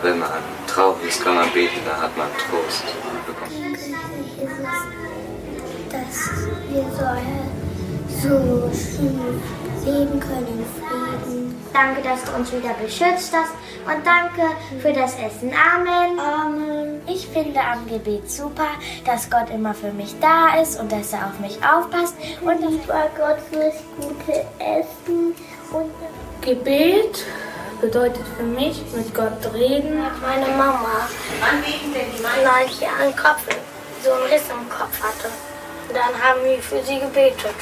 wenn man traurig ist, kann man beten, da hat man Trost bekommen. Dass wir so schön leben können in Frieden. Danke, dass du uns wieder beschützt hast und danke für das Essen. Amen. Amen. Ich finde am Gebet super, dass Gott immer für mich da ist und dass er auf mich aufpasst. Und ich war Gott fürs gute Essen. Und Gebet bedeutet für mich mit Gott reden. Meine Mama, weil ich einen Kopf, so einen Riss im Kopf hatte. Und dann haben wir für sie gebetet.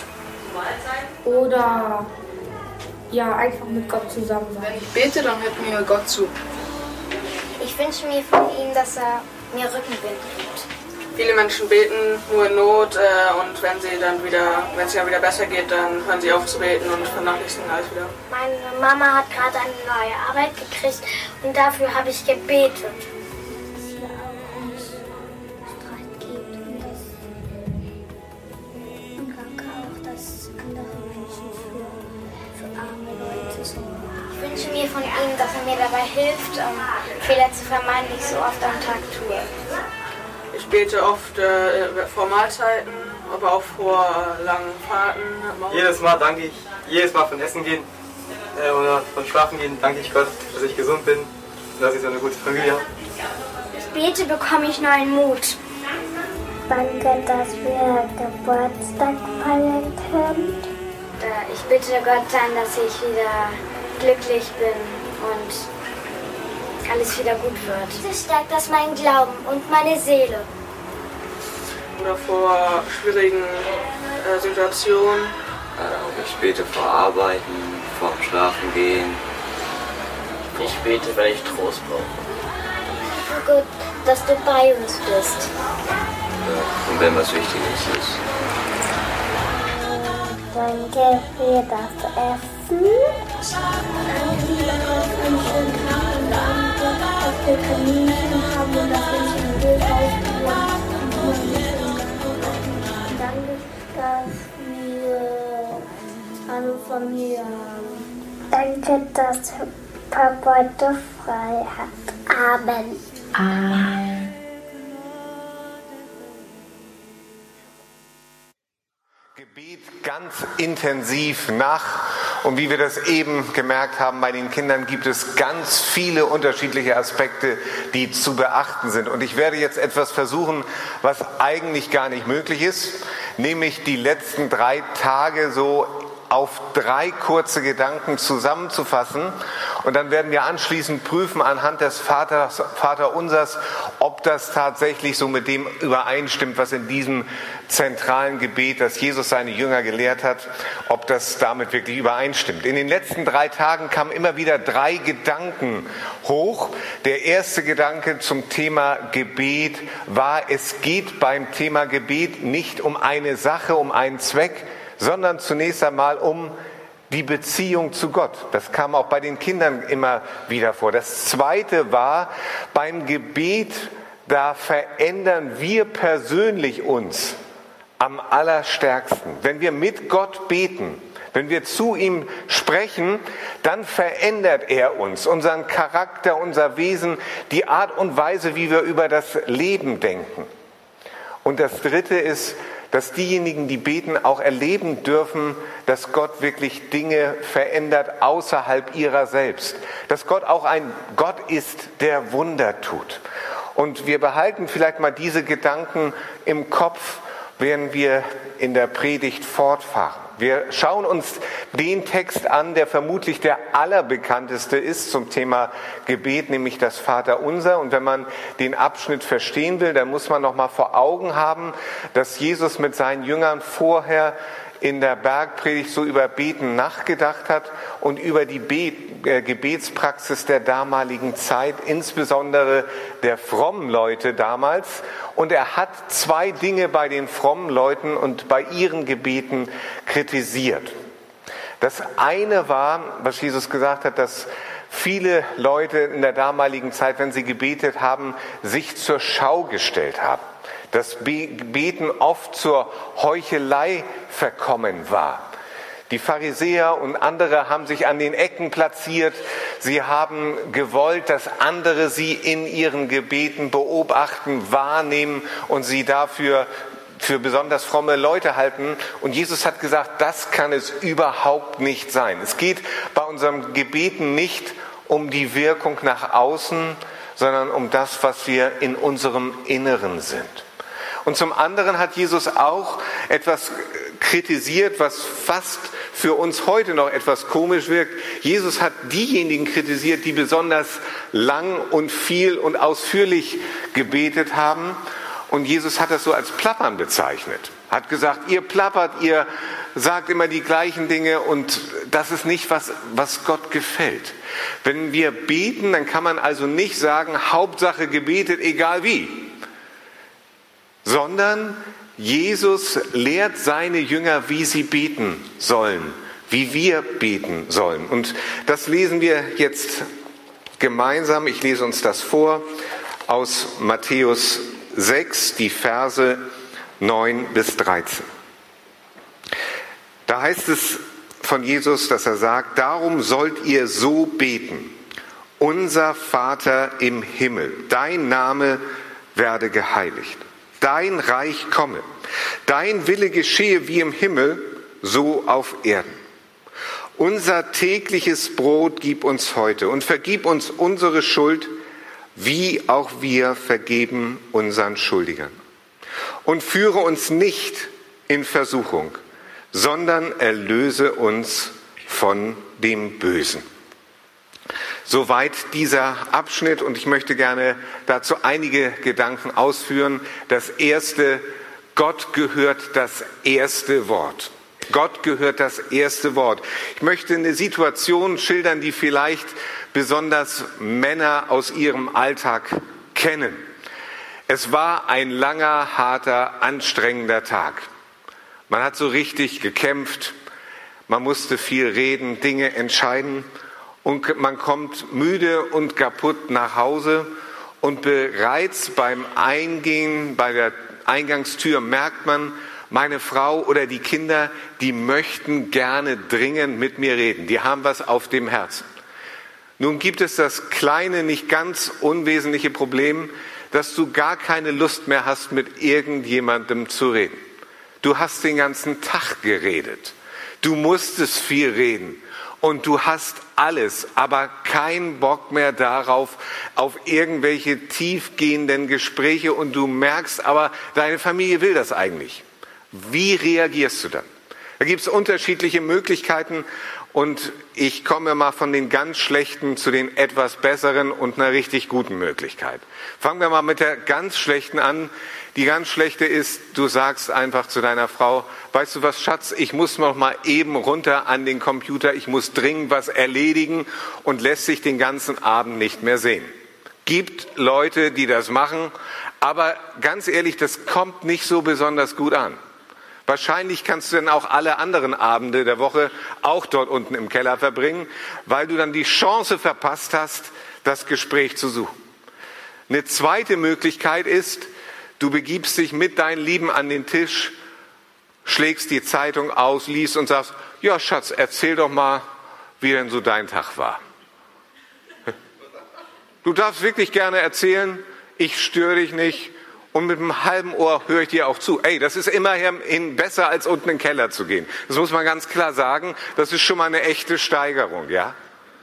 Oder ja, einfach mit Gott zusammen sein. Wenn ich bete, dann hört mir Gott zu. Ich wünsche mir von ihm, dass er mir Rückenwind gibt. Viele Menschen beten nur in Not und wenn es dann wieder besser geht, dann hören sie auf zu beten und vernachlässigen alles wieder. Meine Mama hat gerade eine neue Arbeit gekriegt und dafür habe ich gebetet. Dass es auch nicht Streit gibt und danke auch, dass andere Menschen für arme Leute so. Ich wünsche mir von ihm, dass er mir dabei hilft, Fehler zu vermeiden, die ich so oft am Tag tue. Ich bete oft vor Mahlzeiten, aber auch vor langen Fahrten. Jedes Mal danke ich, jedes Mal von Essen gehen oder von Schlafen gehen, danke ich Gott, dass ich gesund bin und dass ich so eine gute Familie habe. Ich bete, bekomme ich neuen Mut. Danke, dass wir Geburtstag feiern können. Ich bitte Gott dann, dass ich wieder glücklich bin und alles wieder gut wird. Das stärkt das meinen Glauben und meine Seele. Oder vor schwierigen Situationen. Ich bete vor Arbeiten, vor dem Schlafen gehen. Ich bete, weil ich Trost brauche. Oh Gott, dass du bei uns bist. Und wenn was Wichtiges ist. Danke für das Essen. Danke, lieber Gott, für einen schönen Tag und danke, dass wir Kaninchen haben und dass wir uns im Wildhaus wohnen. Danke, dass wir eine Familie haben. Danke, dass Papa heute frei hat. Amen. Amen. Gebet ganz intensiv nach. Und wie wir das eben gemerkt haben, bei den Kindern gibt es ganz viele unterschiedliche Aspekte, die zu beachten sind. Und ich werde jetzt etwas versuchen, was eigentlich gar nicht möglich ist, nämlich die letzten 3 Tage so auf 3 kurze Gedanken zusammenzufassen. Und dann werden wir anschließend prüfen anhand des Vaterunsers, ob das tatsächlich so mit dem übereinstimmt, was in diesem zentralen Gebet, das Jesus seine Jünger gelehrt hat, ob das damit wirklich übereinstimmt. In den letzten 3 Tagen kamen immer wieder 3 Gedanken hoch. Der erste Gedanke zum Thema Gebet war, es geht beim Thema Gebet nicht um eine Sache, um einen Zweck, sondern zunächst einmal um die Beziehung zu Gott. Das kam auch bei den Kindern immer wieder vor. Das zweite war, beim Gebet, da verändern wir persönlich uns am allerstärksten. Wenn wir mit Gott beten, wenn wir zu ihm sprechen, dann verändert er uns, unseren Charakter, unser Wesen, die Art und Weise, wie wir über das Leben denken. Und das dritte ist, dass diejenigen, die beten, auch erleben dürfen, dass Gott wirklich Dinge verändert außerhalb ihrer selbst. Dass Gott auch ein Gott ist, der Wunder tut. Und wir behalten vielleicht mal diese Gedanken im Kopf, während wir in der Predigt fortfahren. Wir schauen uns den Text an, der vermutlich der allerbekannteste ist zum Thema Gebet, nämlich das Vaterunser. Und wenn man den Abschnitt verstehen will, dann muss man noch mal vor Augen haben, dass Jesus mit seinen Jüngern vorher in der Bergpredigt so über Beten nachgedacht hat und über die Gebetspraxis der damaligen Zeit, insbesondere der frommen Leute damals. Und er hat 2 Dinge bei den frommen Leuten und bei ihren Gebeten kritisiert. Das eine war, was Jesus gesagt hat, dass viele Leute in der damaligen Zeit, wenn sie gebetet haben, sich zur Schau gestellt haben. Dass Beten oft zur Heuchelei verkommen war. Die Pharisäer und andere haben sich an den Ecken platziert. Sie haben gewollt, dass andere sie in ihren Gebeten beobachten, wahrnehmen und sie dafür für besonders fromme Leute halten. Und Jesus hat gesagt, das kann es überhaupt nicht sein. Es geht bei unserem Gebeten nicht um die Wirkung nach außen, sondern um das, was wir in unserem Inneren sind. Und zum anderen hat Jesus auch etwas kritisiert, was fast für uns heute noch etwas komisch wirkt. Jesus hat diejenigen kritisiert, die besonders lang und viel und ausführlich gebetet haben. Und Jesus hat das so als Plappern bezeichnet. Hat gesagt, ihr plappert, ihr sagt immer die gleichen Dinge und das ist nicht, was Gott gefällt. Wenn wir beten, dann kann man also nicht sagen, Hauptsache gebetet, egal wie. Sondern Jesus lehrt seine Jünger, wie sie beten sollen, wie wir beten sollen. Und das lesen wir jetzt gemeinsam. Ich lese uns das vor aus Matthäus 6, die Verse 9 bis 13. Da heißt es von Jesus, dass er sagt, darum sollt ihr so beten. Unser Vater im Himmel, dein Name werde geheiligt. Dein Reich komme, dein Wille geschehe wie im Himmel, so auf Erden. Unser tägliches Brot gib uns heute und vergib uns unsere Schuld, wie auch wir vergeben unseren Schuldigern. Und führe uns nicht in Versuchung, sondern erlöse uns von dem Bösen. Soweit dieser Abschnitt und ich möchte gerne dazu einige Gedanken ausführen. Das erste, Gott gehört das erste Wort. Gott gehört das erste Wort. Ich möchte eine Situation schildern, die vielleicht besonders Männer aus ihrem Alltag kennen. Es war ein langer, harter, anstrengender Tag. Man hat so richtig gekämpft, man musste viel reden, Dinge entscheiden. Und man kommt müde und kaputt nach Hause und bereits beim Eingehen, bei der Eingangstür merkt man, meine Frau oder die Kinder, die möchten gerne dringend mit mir reden. Die haben was auf dem Herzen. Nun gibt es das kleine, nicht ganz unwesentliche Problem, dass du gar keine Lust mehr hast, mit irgendjemandem zu reden. Du hast den ganzen Tag geredet. Du musstest viel reden. Und du hast alles, aber keinen Bock mehr darauf, auf irgendwelche tiefgehenden Gespräche und du merkst aber, deine Familie will das eigentlich. Wie reagierst du dann? Da gibt es unterschiedliche Möglichkeiten und ich komme mal von den ganz schlechten zu den etwas besseren und einer richtig guten Möglichkeit. Fangen wir mal mit der ganz schlechten an. Die ganz schlechte ist, du sagst einfach zu deiner Frau, weißt du was, Schatz, ich muss noch mal eben runter an den Computer, ich muss dringend was erledigen und lässt sich den ganzen Abend nicht mehr sehen. Gibt Leute, die das machen, aber ganz ehrlich, das kommt nicht so besonders gut an. Wahrscheinlich kannst du dann auch alle anderen Abende der Woche auch dort unten im Keller verbringen, weil du dann die Chance verpasst hast, das Gespräch zu suchen. Eine zweite Möglichkeit ist, du begibst dich mit deinen Lieben an den Tisch, schlägst die Zeitung aus, liest und sagst, ja Schatz, erzähl doch mal, wie denn so dein Tag war. Du darfst wirklich gerne erzählen, ich störe dich nicht und mit einem halben Ohr höre ich dir auch zu. Ey, das ist immerhin besser, als unten in den Keller zu gehen. Das muss man ganz klar sagen, das ist schon mal eine echte Steigerung, ja.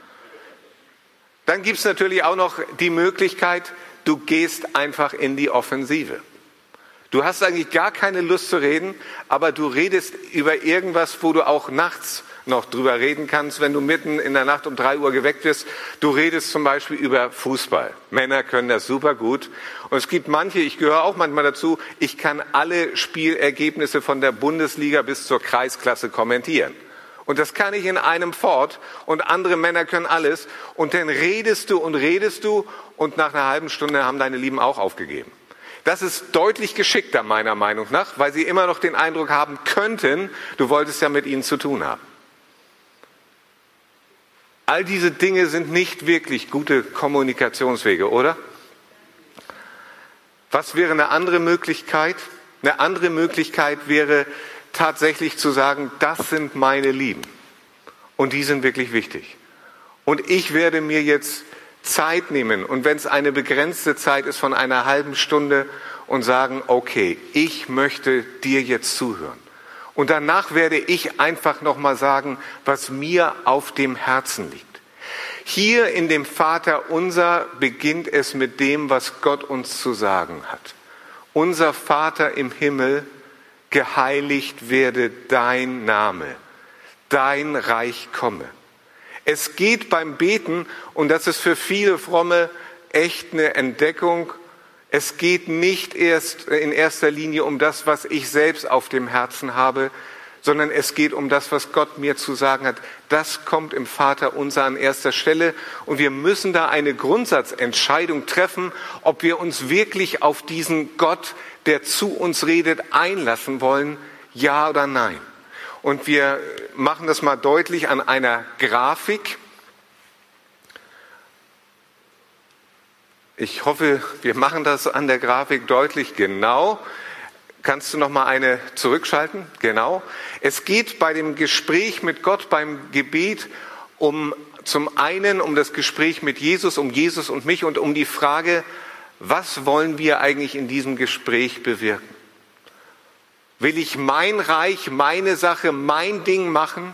Dann gibt es natürlich auch noch die Möglichkeit, du gehst einfach in die Offensive. Du hast eigentlich gar keine Lust zu reden, aber du redest über irgendwas, wo du auch nachts noch drüber reden kannst, wenn du mitten in der Nacht um 3 Uhr geweckt wirst. Du redest zum Beispiel über Fußball. Männer können das super gut. Und es gibt manche, ich gehöre auch manchmal dazu, ich kann alle Spielergebnisse von der Bundesliga bis zur Kreisklasse kommentieren. Und das kann ich in einem fort und andere Männer können alles. Und dann redest du und nach einer halben Stunde haben deine Lieben auch aufgegeben. Das ist deutlich geschickter meiner Meinung nach, weil sie immer noch den Eindruck haben könnten, du wolltest ja mit ihnen zu tun haben. All diese Dinge sind nicht wirklich gute Kommunikationswege, oder? Was wäre eine andere Möglichkeit? Eine andere Möglichkeit wäre, tatsächlich zu sagen, das sind meine Lieben. Und die sind wirklich wichtig. Und ich werde mir jetzt Zeit nehmen, und wenn es eine begrenzte Zeit ist von einer halben Stunde, und sagen, okay, ich möchte dir jetzt zuhören. Und danach werde ich einfach nochmal sagen, was mir auf dem Herzen liegt. Hier in dem Vaterunser beginnt es mit dem, was Gott uns zu sagen hat. Unser Vater im Himmel, geheiligt werde dein Name, dein Reich komme. Es geht beim Beten, und das ist für viele Fromme echt eine Entdeckung, es geht nicht erst in erster Linie um das, was ich selbst auf dem Herzen habe, sondern es geht um das, was Gott mir zu sagen hat. Das kommt im Vaterunser an erster Stelle, und wir müssen da eine Grundsatzentscheidung treffen, ob wir uns wirklich auf diesen Gott, der zu uns redet, einlassen wollen, ja oder nein. Und wir machen das mal deutlich an einer Grafik. Ich hoffe, wir machen das an der Grafik deutlich. Genau. Kannst du noch mal eine zurückschalten? Genau. Es geht bei dem Gespräch mit Gott, beim Gebet, zum einen um das Gespräch mit Jesus, um Jesus und mich, und um die Frage, was wollen wir eigentlich in diesem Gespräch bewirken? Will ich mein Reich, meine Sache, mein Ding machen?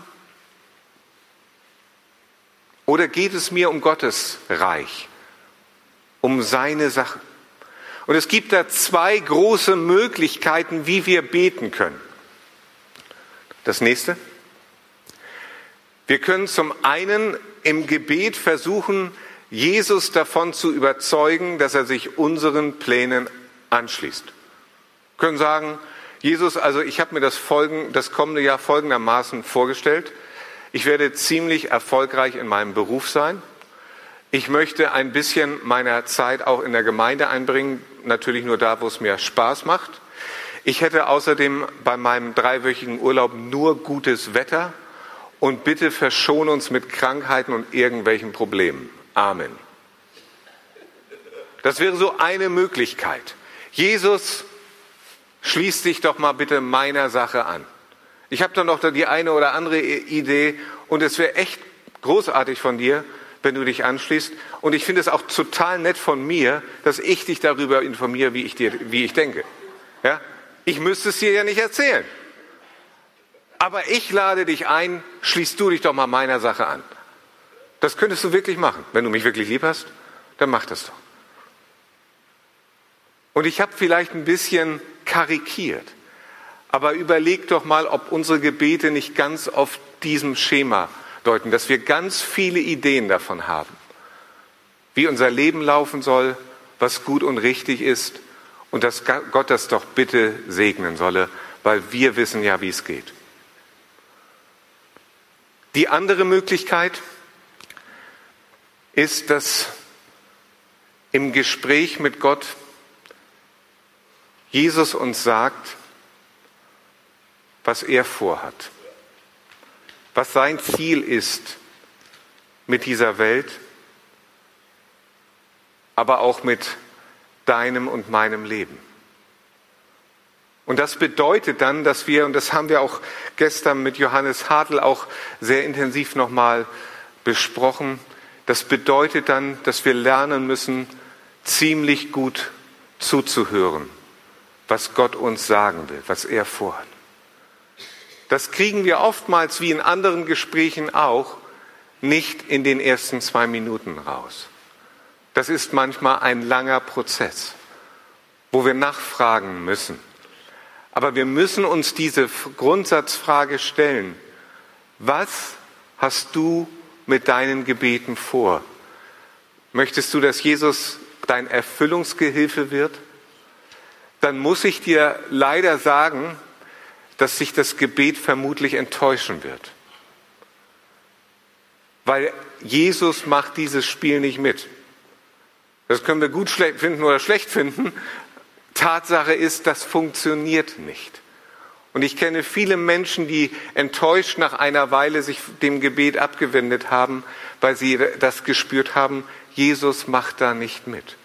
Oder geht es mir um Gottes Reich? Um seine Sache. Und es gibt da zwei große Möglichkeiten, wie wir beten können. Das nächste. Wir können zum einen im Gebet versuchen, Jesus davon zu überzeugen, dass er sich unseren Plänen anschließt. Wir können sagen, Jesus, also ich habe mir das kommende Jahr folgendermaßen vorgestellt. Ich werde ziemlich erfolgreich in meinem Beruf sein. Ich möchte ein bisschen meiner Zeit auch in der Gemeinde einbringen, natürlich nur da, wo es mir Spaß macht. Ich hätte außerdem bei meinem 3-wöchigen Urlaub nur gutes Wetter, und bitte verschone uns mit Krankheiten und irgendwelchen Problemen. Amen. Das wäre so eine Möglichkeit. Jesus, schließ dich doch mal bitte meiner Sache an. Ich habe da noch die eine oder andere Idee, und es wäre echt großartig von dir, wenn du dich anschließt. Und ich finde es auch total nett von mir, dass ich dich darüber informiere, wie ich denke. Ja? Ich müsste es dir ja nicht erzählen. Aber ich lade dich ein, schließ du dich doch mal meiner Sache an. Das könntest du wirklich machen. Wenn du mich wirklich lieb hast, dann mach das doch. Und ich habe vielleicht ein bisschen karikiert. Aber überleg doch mal, ob unsere Gebete nicht ganz auf diesem Schema deuten, dass wir ganz viele Ideen davon haben, wie unser Leben laufen soll, was gut und richtig ist, und dass Gott das doch bitte segnen solle, weil wir wissen ja, wie es geht. Die andere Möglichkeit ist, dass im Gespräch mit Gott Jesus uns sagt, was er vorhat, was sein Ziel ist mit dieser Welt, aber auch mit deinem und meinem Leben. Und das bedeutet dann, dass wir, und das haben wir auch gestern mit Johannes Hartl auch sehr intensiv nochmal besprochen, das bedeutet dann, dass wir lernen müssen, ziemlich gut zuzuhören, was Gott uns sagen will, was er vorhat. Das kriegen wir oftmals, wie in anderen Gesprächen auch, nicht in den ersten 2 Minuten raus. Das ist manchmal ein langer Prozess, wo wir nachfragen müssen. Aber wir müssen uns diese Grundsatzfrage stellen. Was hast du mit deinen Gebeten vor? Möchtest du, dass Jesus dein Erfüllungsgehilfe wird? Dann muss ich dir leider sagen, dass sich das Gebet vermutlich enttäuschen wird. Weil Jesus macht dieses Spiel nicht mit. Das können wir gut finden oder schlecht finden. Tatsache ist, das funktioniert nicht. Und ich kenne viele Menschen, die enttäuscht nach einer Weile sich dem Gebet abgewendet haben, weil sie das gespürt haben, Jesus macht da nicht mit.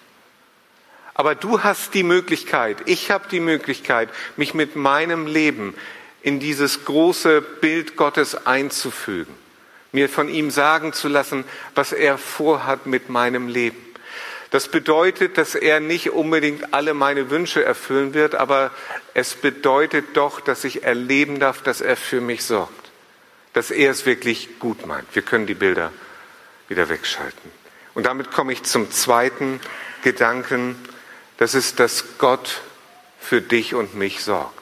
Aber du hast die Möglichkeit, ich habe die Möglichkeit, mich mit meinem Leben in dieses große Bild Gottes einzufügen, mir von ihm sagen zu lassen, was er vorhat mit meinem Leben. Das bedeutet, dass er nicht unbedingt alle meine Wünsche erfüllen wird, aber es bedeutet doch, dass ich erleben darf, dass er für mich sorgt, dass er es wirklich gut meint. Wir können die Bilder wieder wegschalten. Und damit komme ich zum zweiten Gedanken, das ist, dass Gott für dich und mich sorgt.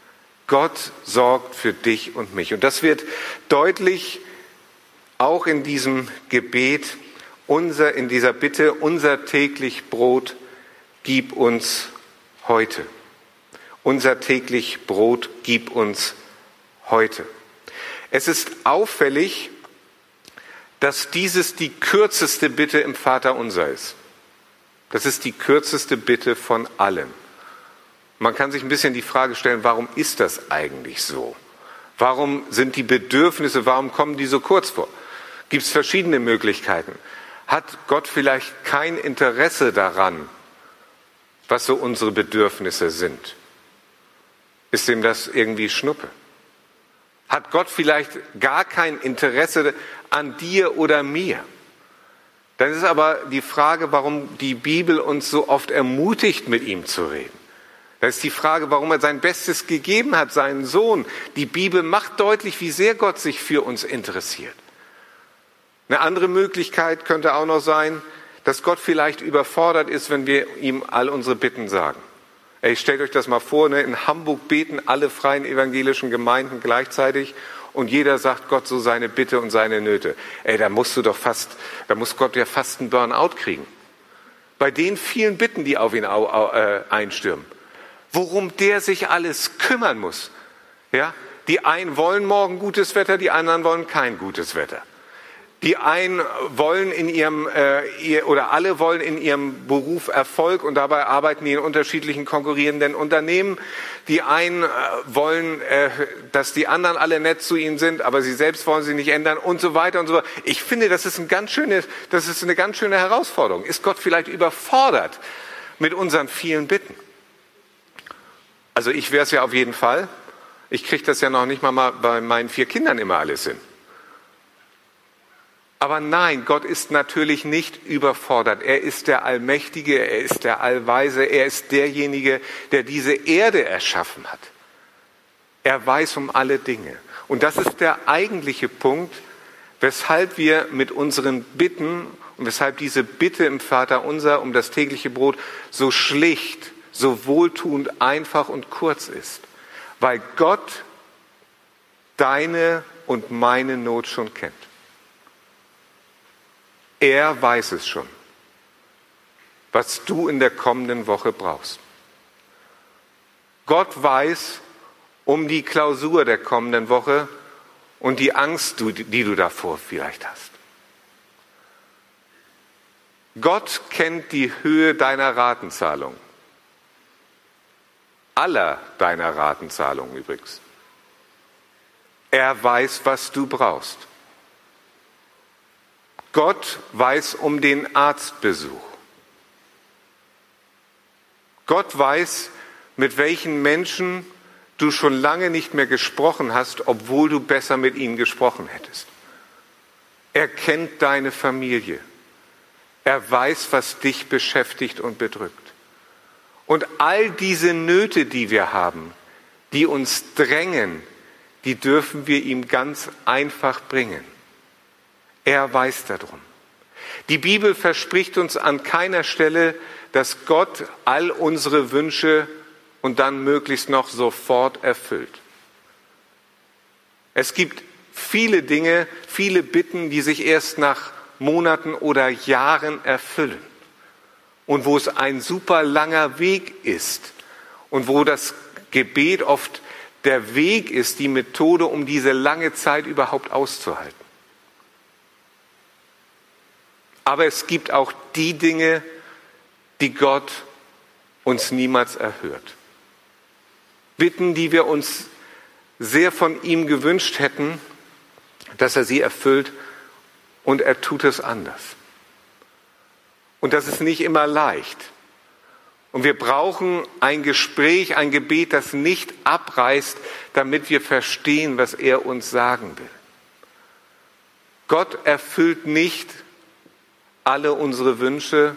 Gott sorgt für dich und mich. Und das wird deutlich auch in diesem Gebet, in dieser Bitte, unser täglich Brot gib uns heute. Unser täglich Brot gib uns heute. Es ist auffällig, dass dieses die kürzeste Bitte im Vaterunser ist. Das ist die kürzeste Bitte von allen. Man kann sich ein bisschen die Frage stellen, warum ist das eigentlich so? Warum sind die Bedürfnisse, warum kommen die so kurz vor? Gibt es verschiedene Möglichkeiten. Hat Gott vielleicht kein Interesse daran, was so unsere Bedürfnisse sind? Ist ihm das irgendwie Schnuppe? Hat Gott vielleicht gar kein Interesse an dir oder mir? Dann ist aber die Frage, warum die Bibel uns so oft ermutigt, mit ihm zu reden. Das ist die Frage, warum er sein Bestes gegeben hat, seinen Sohn. Die Bibel macht deutlich, wie sehr Gott sich für uns interessiert. Eine andere Möglichkeit könnte auch noch sein, dass Gott vielleicht überfordert ist, wenn wir ihm all unsere Bitten sagen. Stellt euch das mal vor, in Hamburg beten alle freien evangelischen Gemeinden gleichzeitig und jeder sagt Gott so seine Bitte und seine Nöte. Da muss Gott ja fast einen Burnout kriegen. Bei den vielen Bitten, die auf ihn einstürmen. Worum der sich alles kümmern muss. Ja? Die einen wollen morgen gutes Wetter, die anderen wollen kein gutes Wetter. Die einen wollen alle wollen in ihrem Beruf Erfolg und dabei arbeiten die in unterschiedlichen konkurrierenden Unternehmen. Die einen wollen, dass die anderen alle nett zu ihnen sind, aber sie selbst wollen sie nicht ändern und so weiter und so weiter. Ich finde, das ist eine ganz schöne Herausforderung. Ist Gott vielleicht überfordert mit unseren vielen Bitten? Also ich wäre es ja auf jeden Fall. Ich kriege das ja noch nicht mal bei meinen 4 Kindern immer alles hin. Aber nein, Gott ist natürlich nicht überfordert. Er ist der Allmächtige, er ist der Allweise, er ist derjenige, der diese Erde erschaffen hat. Er weiß um alle Dinge. Und das ist der eigentliche Punkt, weshalb wir mit unseren Bitten und weshalb diese Bitte im Vaterunser um das tägliche Brot so schlicht, so wohltuend, einfach und kurz ist. Weil Gott deine und meine Not schon kennt. Er weiß es schon, was du in der kommenden Woche brauchst. Gott weiß um die Klausur der kommenden Woche und die Angst, die du davor vielleicht hast. Gott kennt die Höhe deiner Ratenzahlung. Aller deiner Ratenzahlungen übrigens. Er weiß, was du brauchst. Gott weiß um den Arztbesuch. Gott weiß, mit welchen Menschen du schon lange nicht mehr gesprochen hast, obwohl du besser mit ihnen gesprochen hättest. Er kennt deine Familie. Er weiß, was dich beschäftigt und bedrückt. Und all diese Nöte, die wir haben, die uns drängen, die dürfen wir ihm ganz einfach bringen. Er weiß darum. Die Bibel verspricht uns an keiner Stelle, dass Gott all unsere Wünsche und dann möglichst noch sofort erfüllt. Es gibt viele Dinge, viele Bitten, die sich erst nach Monaten oder Jahren erfüllen und wo es ein super langer Weg ist und wo das Gebet oft der Weg ist, die Methode, um diese lange Zeit überhaupt auszuhalten. Aber es gibt auch die Dinge, die Gott uns niemals erhört. Bitten, die wir uns sehr von ihm gewünscht hätten, dass er sie erfüllt, und er tut es anders. Und das ist nicht immer leicht. Und wir brauchen ein Gespräch, ein Gebet, das nicht abreißt, damit wir verstehen, was er uns sagen will. Gott erfüllt nicht alle unsere Wünsche,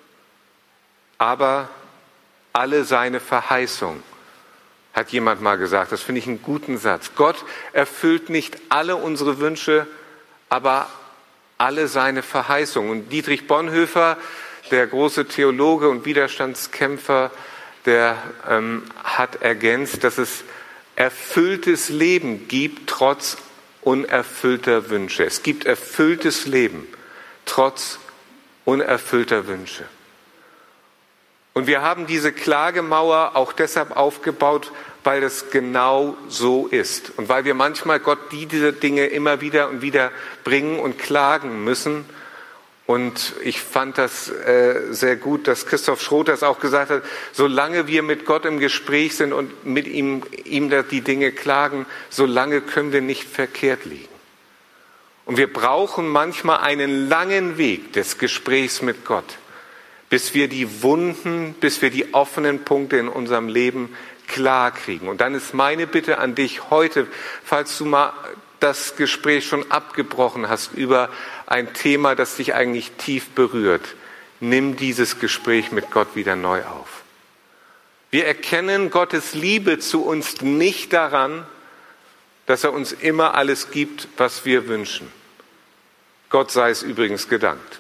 aber alle seine Verheißungen, hat jemand mal gesagt. Das finde ich einen guten Satz. Gott erfüllt nicht alle unsere Wünsche, aber alle seine Verheißungen. Und Dietrich Bonhoeffer, der große Theologe und Widerstandskämpfer, der hat ergänzt, dass es erfülltes Leben gibt, trotz unerfüllter Wünsche. Es gibt erfülltes Leben, trotz unerfüllter Wünsche. Und wir haben diese Klagemauer auch deshalb aufgebaut, weil das genau so ist. Und weil wir manchmal Gott diese Dinge immer wieder und wieder bringen und klagen müssen. Und ich fand das sehr gut, dass Christoph Schroth das auch gesagt hat, solange wir mit Gott im Gespräch sind und mit ihm die Dinge klagen, solange können wir nicht verkehrt liegen. Und wir brauchen manchmal einen langen Weg des Gesprächs mit Gott, bis wir die Wunden, bis wir die offenen Punkte in unserem Leben klar kriegen. Und dann ist meine Bitte an dich heute, falls du mal das Gespräch schon abgebrochen hast über ein Thema, das dich eigentlich tief berührt, nimm dieses Gespräch mit Gott wieder neu auf. Wir erkennen Gottes Liebe zu uns nicht daran, dass er uns immer alles gibt, was wir wünschen. Gott sei es übrigens gedankt.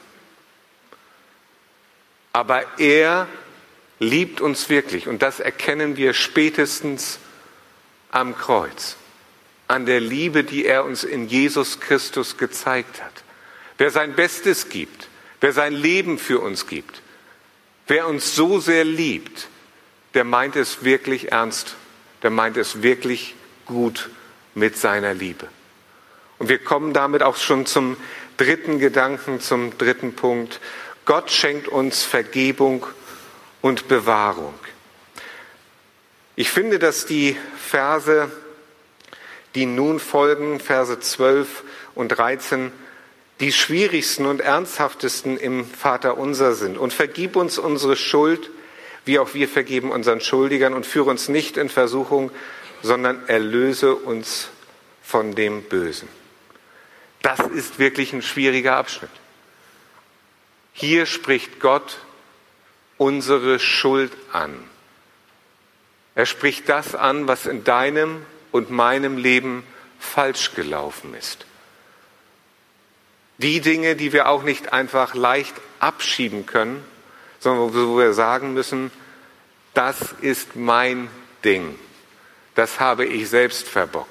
Aber er liebt uns wirklich und das erkennen wir spätestens am Kreuz, an der Liebe, die er uns in Jesus Christus gezeigt hat. Wer sein Bestes gibt, wer sein Leben für uns gibt, wer uns so sehr liebt, der meint es wirklich ernst, der meint es wirklich gut mit seiner Liebe. Und wir kommen damit auch schon zum dritten Gedanken, zum dritten Punkt. Gott schenkt uns Vergebung und Bewahrung. Ich finde, dass die Verse, die nun folgen, Verse 12 und 13, die schwierigsten und ernsthaftesten im Vaterunser sind. Und vergib uns unsere Schuld, wie auch wir vergeben unseren Schuldigern, und führe uns nicht in Versuchung, sondern erlöse uns von dem Bösen. Das ist wirklich ein schwieriger Abschnitt. Hier spricht Gott unsere Schuld an. Er spricht das an, was in deinem und meinem Leben falsch gelaufen ist. Die Dinge, die wir auch nicht einfach leicht abschieben können, sondern wo wir sagen müssen, das ist mein Ding. Das habe ich selbst verbockt.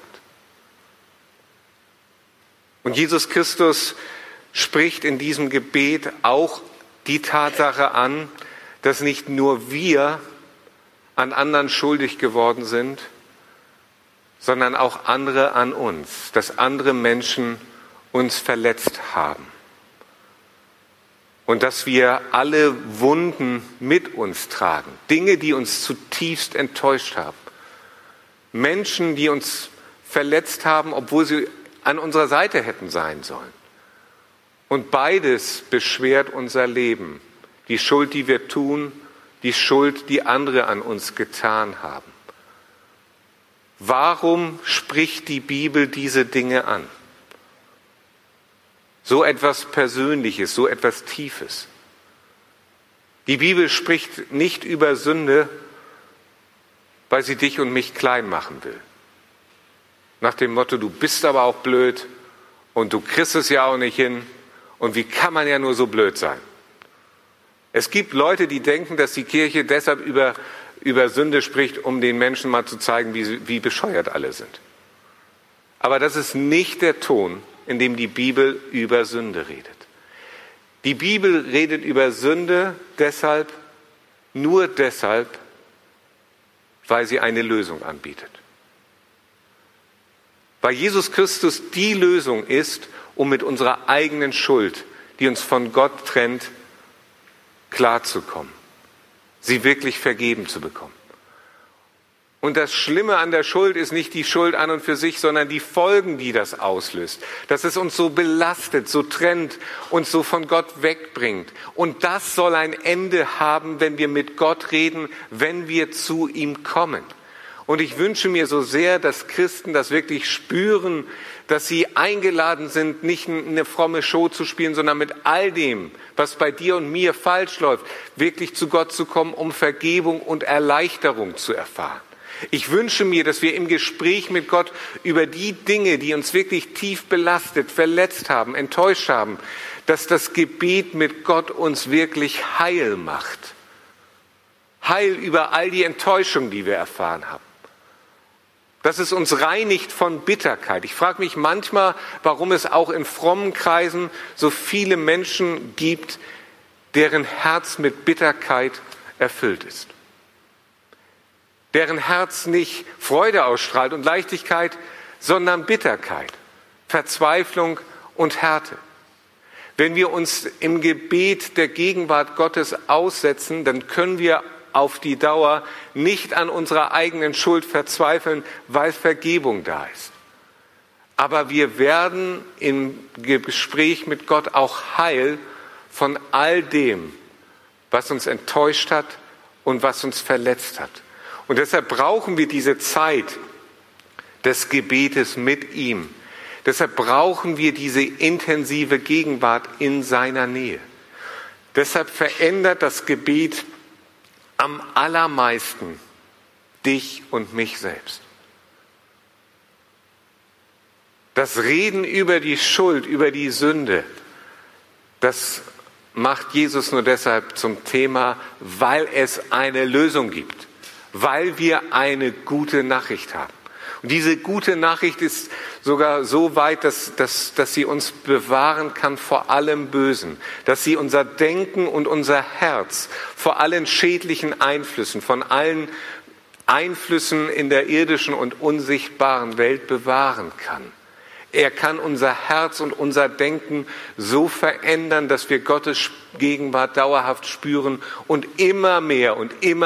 Und Jesus Christus spricht in diesem Gebet auch die Tatsache an, dass nicht nur wir an anderen schuldig geworden sind, sondern auch andere an uns, dass andere Menschen uns verletzt haben. Und dass wir alle Wunden mit uns tragen, Dinge, die uns zutiefst enttäuscht haben. Menschen, die uns verletzt haben, obwohl sie an unserer Seite hätten sein sollen. Und beides beschwert unser Leben. Die Schuld, die wir tun, die Schuld, die andere an uns getan haben. Warum spricht die Bibel diese Dinge an? So etwas Persönliches, so etwas Tiefes. Die Bibel spricht nicht über Sünde, weil sie dich und mich klein machen will. Nach dem Motto, du bist aber auch blöd und du kriegst es ja auch nicht hin und wie kann man ja nur so blöd sein? Es gibt Leute, die denken, dass die Kirche deshalb über Sünde spricht, um den Menschen mal zu zeigen, wie bescheuert alle sind. Aber das ist nicht der Ton, in dem die Bibel über Sünde redet. Die Bibel redet über Sünde nur deshalb, weil sie eine Lösung anbietet. Weil Jesus Christus die Lösung ist, um mit unserer eigenen Schuld, die uns von Gott trennt, klarzukommen, sie wirklich vergeben zu bekommen. Und das Schlimme an der Schuld ist nicht die Schuld an und für sich, sondern die Folgen, die das auslöst. Dass es uns so belastet, so trennt, uns so von Gott wegbringt. Und das soll ein Ende haben, wenn wir mit Gott reden, wenn wir zu ihm kommen. Und ich wünsche mir so sehr, dass Christen das wirklich spüren, dass sie eingeladen sind, nicht eine fromme Show zu spielen, sondern mit all dem, was bei dir und mir falsch läuft, wirklich zu Gott zu kommen, um Vergebung und Erleichterung zu erfahren. Ich wünsche mir, dass wir im Gespräch mit Gott über die Dinge, die uns wirklich tief belastet, verletzt haben, enttäuscht haben, dass das Gebet mit Gott uns wirklich heil macht. Heil über all die Enttäuschung, die wir erfahren haben. Dass es uns reinigt von Bitterkeit. Ich frage mich manchmal, warum es auch in frommen Kreisen so viele Menschen gibt, deren Herz mit Bitterkeit erfüllt ist. Deren Herz nicht Freude ausstrahlt und Leichtigkeit, sondern Bitterkeit, Verzweiflung und Härte. Wenn wir uns im Gebet der Gegenwart Gottes aussetzen, dann können wir auf die Dauer nicht an unserer eigenen Schuld verzweifeln, weil Vergebung da ist. Aber wir werden im Gespräch mit Gott auch heil von all dem, was uns enttäuscht hat und was uns verletzt hat. Und deshalb brauchen wir diese Zeit des Gebetes mit ihm. Deshalb brauchen wir diese intensive Gegenwart in seiner Nähe. Deshalb verändert das Gebet am allermeisten dich und mich selbst. Das Reden über die Schuld, über die Sünde, das macht Jesus nur deshalb zum Thema, weil es eine Lösung gibt. Weil wir eine gute Nachricht haben. Und diese gute Nachricht ist sogar so weit, dass sie uns bewahren kann vor allem Bösen. Dass sie unser Denken und unser Herz vor allen schädlichen Einflüssen, von allen Einflüssen in der irdischen und unsichtbaren Welt bewahren kann. Er kann unser Herz und unser Denken so verändern, dass wir Gottes Gegenwart dauerhaft spüren und immer mehr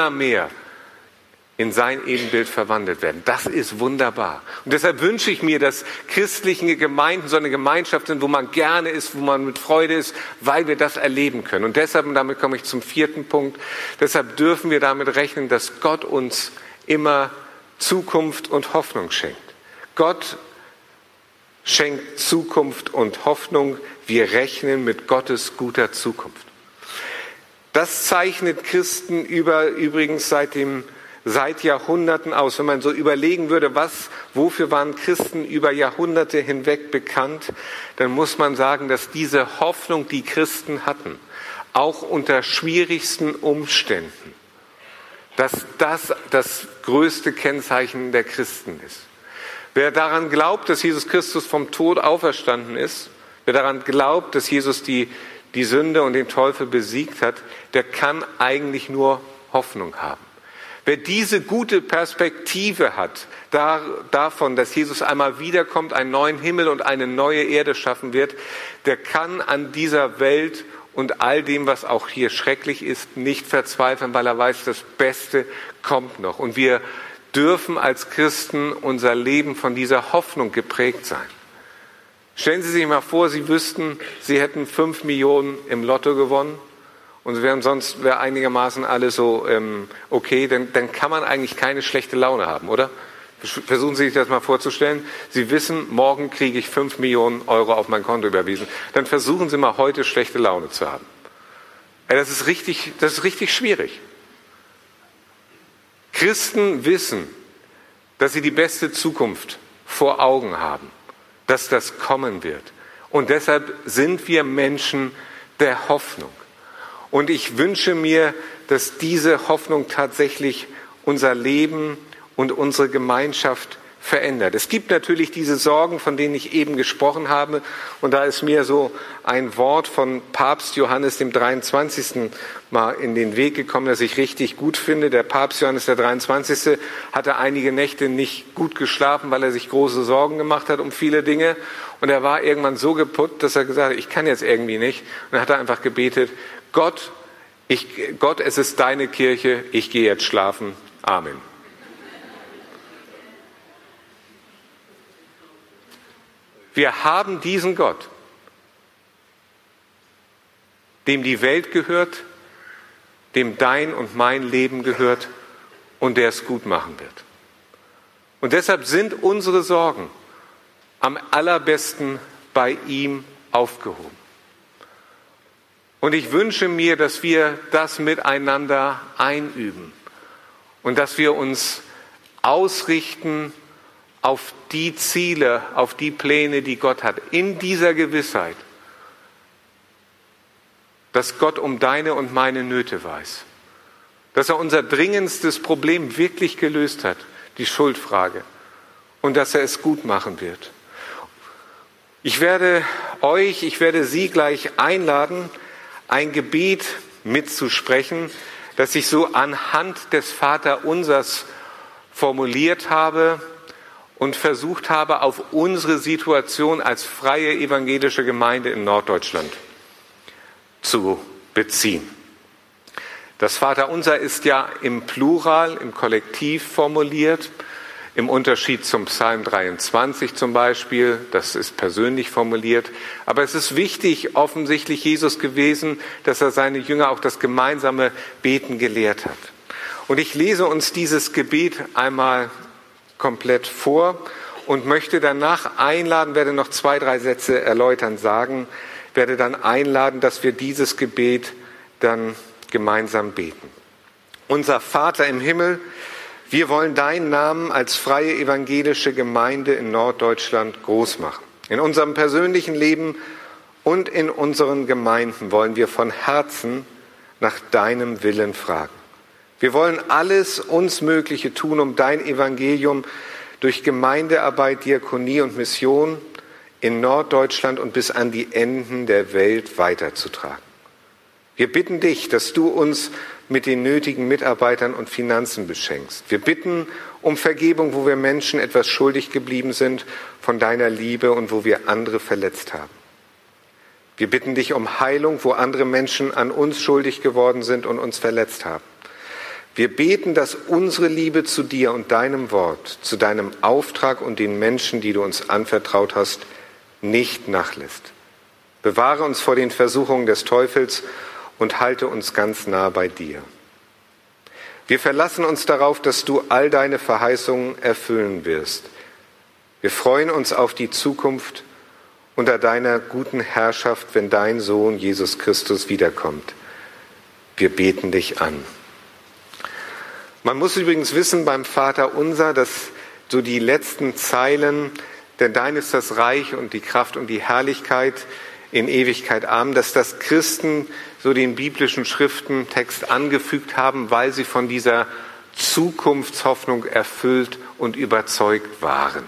in sein Ebenbild verwandelt werden. Das ist wunderbar. Und deshalb wünsche ich mir, dass christliche Gemeinden so eine Gemeinschaft sind, wo man gerne ist, wo man mit Freude ist, weil wir das erleben können. Und deshalb, und damit komme ich zum 4. Punkt, deshalb dürfen wir damit rechnen, dass Gott uns immer Zukunft und Hoffnung schenkt. Gott schenkt Zukunft und Hoffnung. Wir rechnen mit Gottes guter Zukunft. Das zeichnet Christen übrigens seit Jahrhunderten aus. Wenn man so überlegen würde, wofür waren Christen über Jahrhunderte hinweg bekannt, dann muss man sagen, dass diese Hoffnung, die Christen hatten, auch unter schwierigsten Umständen, dass das größte Kennzeichen der Christen ist. Wer daran glaubt, dass Jesus Christus vom Tod auferstanden ist, wer daran glaubt, dass Jesus die Sünde und den Teufel besiegt hat, der kann eigentlich nur Hoffnung haben. Wer diese gute Perspektive hat, davon, dass Jesus einmal wiederkommt, einen neuen Himmel und eine neue Erde schaffen wird, der kann an dieser Welt und all dem, was auch hier schrecklich ist, nicht verzweifeln, weil er weiß, das Beste kommt noch. Und wir dürfen als Christen unser Leben von dieser Hoffnung geprägt sein. Stellen Sie sich mal vor, Sie wüssten, Sie hätten 5 Millionen im Lotto gewonnen. Und wäre einigermaßen alles so okay, dann kann man eigentlich keine schlechte Laune haben, oder? Versuchen Sie sich das mal vorzustellen. Sie wissen, morgen kriege ich 5 Millionen Euro auf mein Konto überwiesen. Dann versuchen Sie mal heute schlechte Laune zu haben. Das ist richtig schwierig. Christen wissen, dass sie die beste Zukunft vor Augen haben, dass das kommen wird. Und deshalb sind wir Menschen der Hoffnung. Und ich wünsche mir, dass diese Hoffnung tatsächlich unser Leben und unsere Gemeinschaft verändert. Es gibt natürlich diese Sorgen, von denen ich eben gesprochen habe. Und da ist mir so ein Wort von Papst Johannes dem 23. mal in den Weg gekommen, das ich richtig gut finde. Der Papst Johannes der 23. hatte einige Nächte nicht gut geschlafen, weil er sich große Sorgen gemacht hat um viele Dinge. Und er war irgendwann so geputzt, dass er gesagt hat, ich kann jetzt irgendwie nicht. Und dann hat er einfach gebetet, Gott, es ist deine Kirche, ich gehe jetzt schlafen. Amen. Wir haben diesen Gott, dem die Welt gehört, dem dein und mein Leben gehört und der es gut machen wird. Und deshalb sind unsere Sorgen am allerbesten bei ihm aufgehoben. Und ich wünsche mir, dass wir das miteinander einüben und dass wir uns ausrichten auf die Ziele, auf die Pläne, die Gott hat, in dieser Gewissheit, dass Gott um deine und meine Nöte weiß, dass er unser dringendstes Problem wirklich gelöst hat, die Schuldfrage, und dass er es gut machen wird. Ich werde Sie gleich einladen, ein Gebet mitzusprechen, das ich so anhand des Vaterunsers formuliert habe und versucht habe, auf unsere Situation als freie evangelische Gemeinde in Norddeutschland zu beziehen. Das Vaterunser ist ja im Plural, im Kollektiv formuliert, im Unterschied zum Psalm 23 zum Beispiel, das ist persönlich formuliert. Aber es ist wichtig, offensichtlich Jesus gewesen, dass er seine Jünger auch das gemeinsame Beten gelehrt hat. Und ich lese uns dieses Gebet einmal komplett vor und möchte danach einladen, werde noch 2, 3 Sätze erläutern sagen, werde dann einladen, dass wir dieses Gebet dann gemeinsam beten. Unser Vater im Himmel, wir wollen deinen Namen als freie evangelische Gemeinde in Norddeutschland groß machen. In unserem persönlichen Leben und in unseren Gemeinden wollen wir von Herzen nach deinem Willen fragen. Wir wollen alles uns Mögliche tun, um dein Evangelium durch Gemeindearbeit, Diakonie und Mission in Norddeutschland und bis an die Enden der Welt weiterzutragen. Wir bitten dich, dass du uns mit den nötigen Mitarbeitern und Finanzen beschenkst. Wir bitten um Vergebung, wo wir Menschen etwas schuldig geblieben sind von deiner Liebe und wo wir andere verletzt haben. Wir bitten dich um Heilung, wo andere Menschen an uns schuldig geworden sind und uns verletzt haben. Wir beten, dass unsere Liebe zu dir und deinem Wort, zu deinem Auftrag und den Menschen, die du uns anvertraut hast, nicht nachlässt. Bewahre uns vor den Versuchungen des Teufels und halte uns ganz nah bei dir. Wir verlassen uns darauf, dass du all deine Verheißungen erfüllen wirst. Wir freuen uns auf die Zukunft unter deiner guten Herrschaft, wenn dein Sohn Jesus Christus wiederkommt. Wir beten dich an. Man muss übrigens wissen beim Vaterunser, dass so die letzten Zeilen, denn dein ist das Reich und die Kraft und die Herrlichkeit in Ewigkeit. Amen, dass das Christen so den biblischen Schriftentext angefügt haben, weil sie von dieser Zukunftshoffnung erfüllt und überzeugt waren.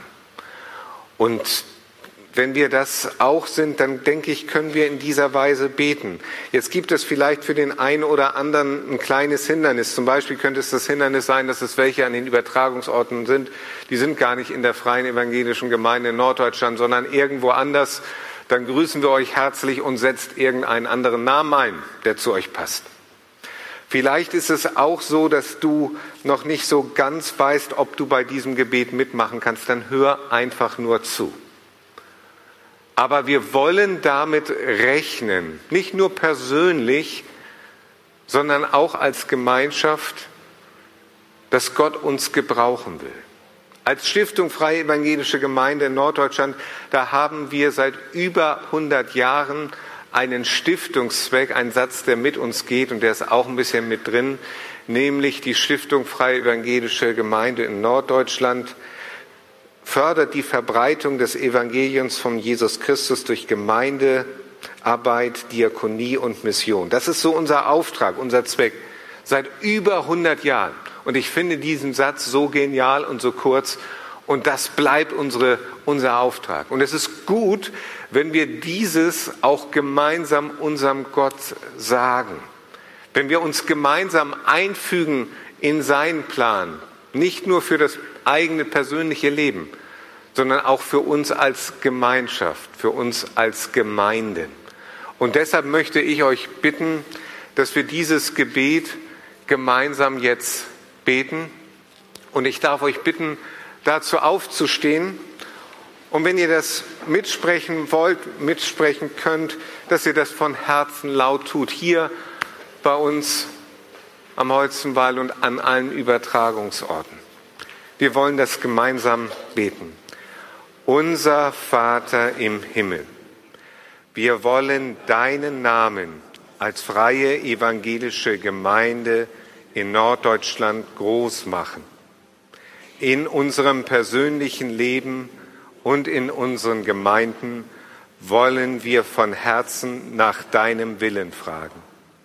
Und wenn wir das auch sind, dann denke ich, können wir in dieser Weise beten. Jetzt gibt es vielleicht für den einen oder anderen ein kleines Hindernis. Zum Beispiel könnte es das Hindernis sein, dass es welche an den Übertragungsorten sind. Die sind gar nicht in der freien evangelischen Gemeinde in Norddeutschland, sondern irgendwo anders. Dann grüßen wir euch herzlich und setzt irgendeinen anderen Namen ein, der zu euch passt. Vielleicht ist es auch so, dass du noch nicht so ganz weißt, ob du bei diesem Gebet mitmachen kannst. Dann hör einfach nur zu. Aber wir wollen damit rechnen, nicht nur persönlich, sondern auch als Gemeinschaft, dass Gott uns gebrauchen will. Als Stiftung Freie Evangelische Gemeinde in Norddeutschland, da haben wir seit über 100 Jahren einen Stiftungszweck, einen Satz, der mit uns geht und der ist auch ein bisschen mit drin, nämlich die Stiftung Freie Evangelische Gemeinde in Norddeutschland fördert die Verbreitung des Evangeliums von Jesus Christus durch Gemeindearbeit, Diakonie und Mission. Das ist so unser Auftrag, unser Zweck, seit über 100 Jahren. Und ich finde diesen Satz so genial und so kurz. Und das bleibt unser Auftrag. Und es ist gut, wenn wir dieses auch gemeinsam unserem Gott sagen. Wenn wir uns gemeinsam einfügen in seinen Plan. Nicht nur für das eigene persönliche Leben, sondern auch für uns als Gemeinschaft, für uns als Gemeinde. Und deshalb möchte ich euch bitten, dass wir dieses Gebet gemeinsam jetzt beten. Und ich darf euch bitten, dazu aufzustehen Und wenn ihr das mitsprechen wollt, mitsprechen könnt, dass ihr das von Herzen laut tut, hier bei uns am Holzenwall und an allen Übertragungsorten. Wir wollen das gemeinsam beten. Unser Vater im Himmel, wir wollen deinen Namen als freie evangelische Gemeinde in Norddeutschland groß machen. In unserem persönlichen Leben und in unseren Gemeinden wollen wir von Herzen nach deinem Willen fragen.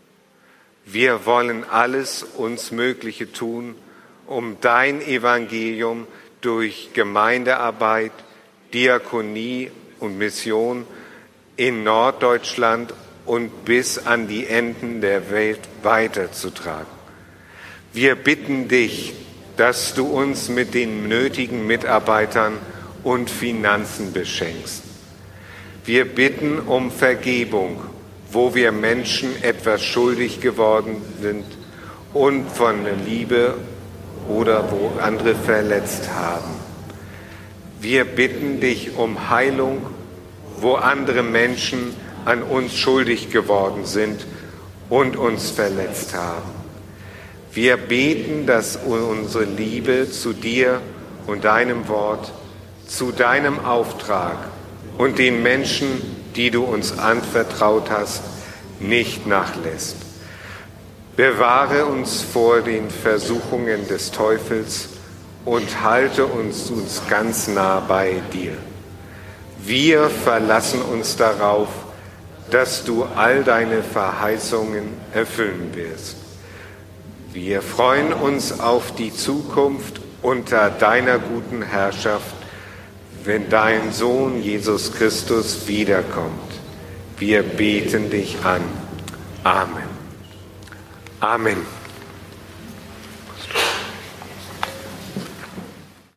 Wir wollen alles uns Mögliche tun, um dein Evangelium durch Gemeindearbeit, Diakonie und Mission in Norddeutschland und bis an die Enden der Welt weiterzutragen. Wir bitten dich, dass du uns mit den nötigen Mitarbeitern und Finanzen beschenkst. Wir bitten um Vergebung, wo wir Menschen etwas schuldig geworden sind und von Liebe oder wo andere verletzt haben. Wir bitten dich um Heilung, wo andere Menschen an uns schuldig geworden sind und uns verletzt haben. Wir beten, dass unsere Liebe zu dir und deinem Wort, zu deinem Auftrag und den Menschen, die du uns anvertraut hast, nicht nachlässt. Bewahre uns vor den Versuchungen des Teufels und halte uns ganz nah bei dir. Wir verlassen uns darauf, dass du all deine Verheißungen erfüllen wirst. Wir freuen uns auf die Zukunft unter deiner guten Herrschaft, wenn dein Sohn Jesus Christus wiederkommt. Wir beten dich an. Amen. Amen.